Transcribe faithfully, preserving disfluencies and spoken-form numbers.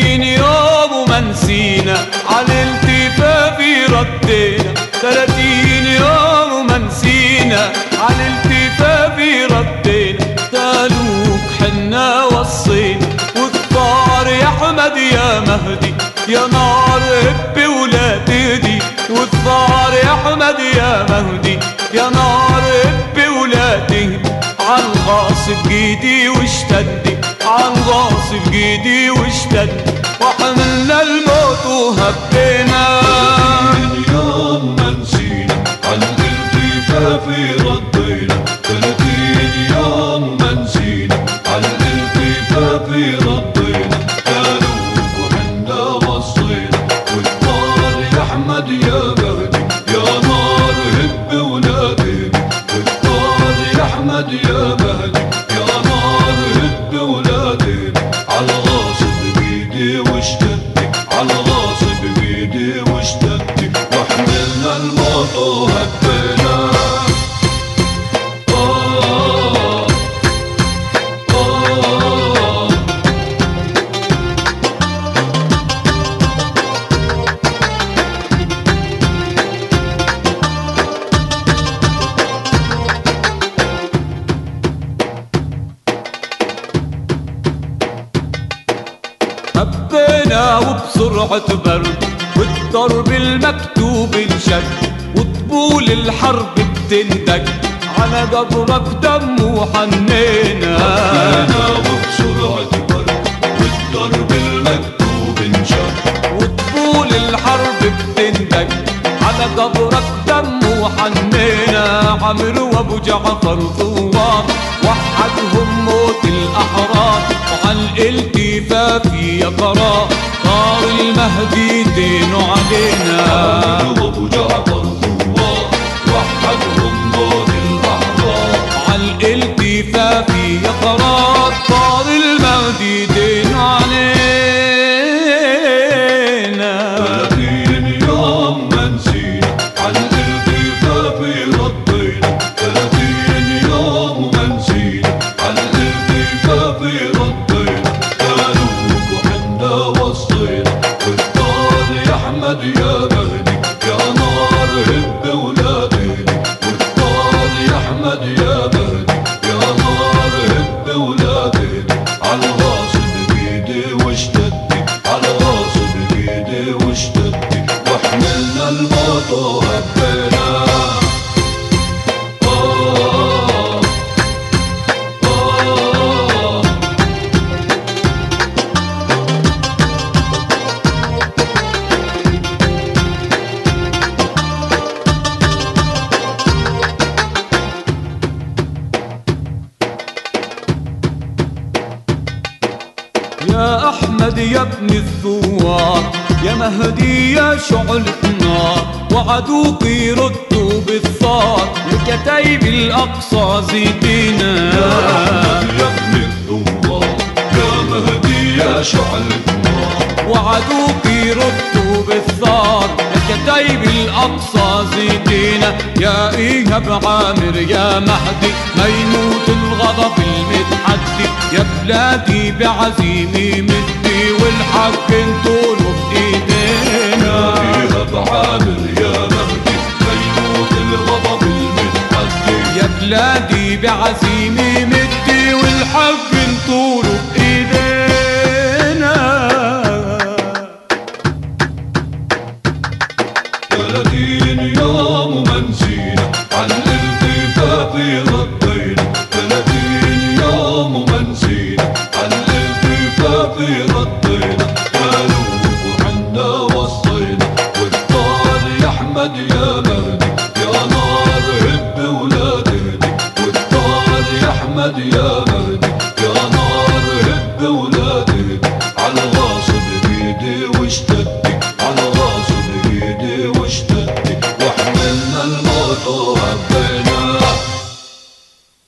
ثلاثين يوم وما نسينا على التفافي ردينا، ثلاثين يوم وما نسينا على التفافي ردينا، تالوك حنا وصينا والثار يا احمد يا مهدي يا نار هبي ولا تهدي، والثار يا احمد يا مهدي يا نار هبي ولا تهدي، عالغاصب جيدي واشتدي عالغاصب جيدي واشتدي، وحملنا الموت وهبينا. ثلاثين يوم ما نسينا على الالتفافي ردينا، ثلاثين يوم ما نسينا على الالتفافي ردينا، تالوك وحنا وصينا والثار يا احمد يا مهدي يا نار هب ولا تهدي، والثار يا احمد يا مهدي يا نار هب ولا تهدي، عالغاصب بيدي واشتدي عالغاصب بيدي واشتدي، وحملنا الموت وهبينا. آه آه هبينا وبسرعة برد والضرب المكتوب انشد، وطبول الحرب بتندج على قبرك دم وحنينا. هبينا وبسرعة برد والضرب المكتوب انشد، وطبول الحرب بتندج على قبرك دم وحنينا، عمرو وابو جعفر ثوار وحدهم موت الاحرار، وعن الالتفافي يا قرار طار المهدي دينه علينا. عمرو وابو جعفر ثوار وحدهم موت الاحرار، وعن الالتفافي يا قرار طار المهدي دينه علينا. ثلاثين يوم ما نسينا على الالتفافي ردينا، ثلاثين يوم ما نسينا على الالتفافي ردينا، تالوك وحنا وصينا والثار يا احمد يا مهدي يا نار هب ولا تهدي، والثار يا احمد يا مهدي يا نار هب ولا تهدي، عالغاصب بيدي واشتدي عالغاصب بيدي واشتدي، وحملنا الموت وهبينا. آه آه يا أحمد يا ابن الثوار يا مهدي يا شعلة نار، وعدوك يردوا بالثار لكتايب الأقصى زيدينا. يا أحمد يا ابن الثوار يا مهدي يا شعلة نار، وعدوك يردوا بالثار لكتايب الأقصى زيدينا، يا إيهاب عامر يا مهدي ما يموت الغضب المتحدي، يا بلادي بعزيمي مدي والحق انتوله بإيدينا. يا إيهاب عامر يا مهدي ما يموت الغضب المتحدي، يا بلادي بعزيمي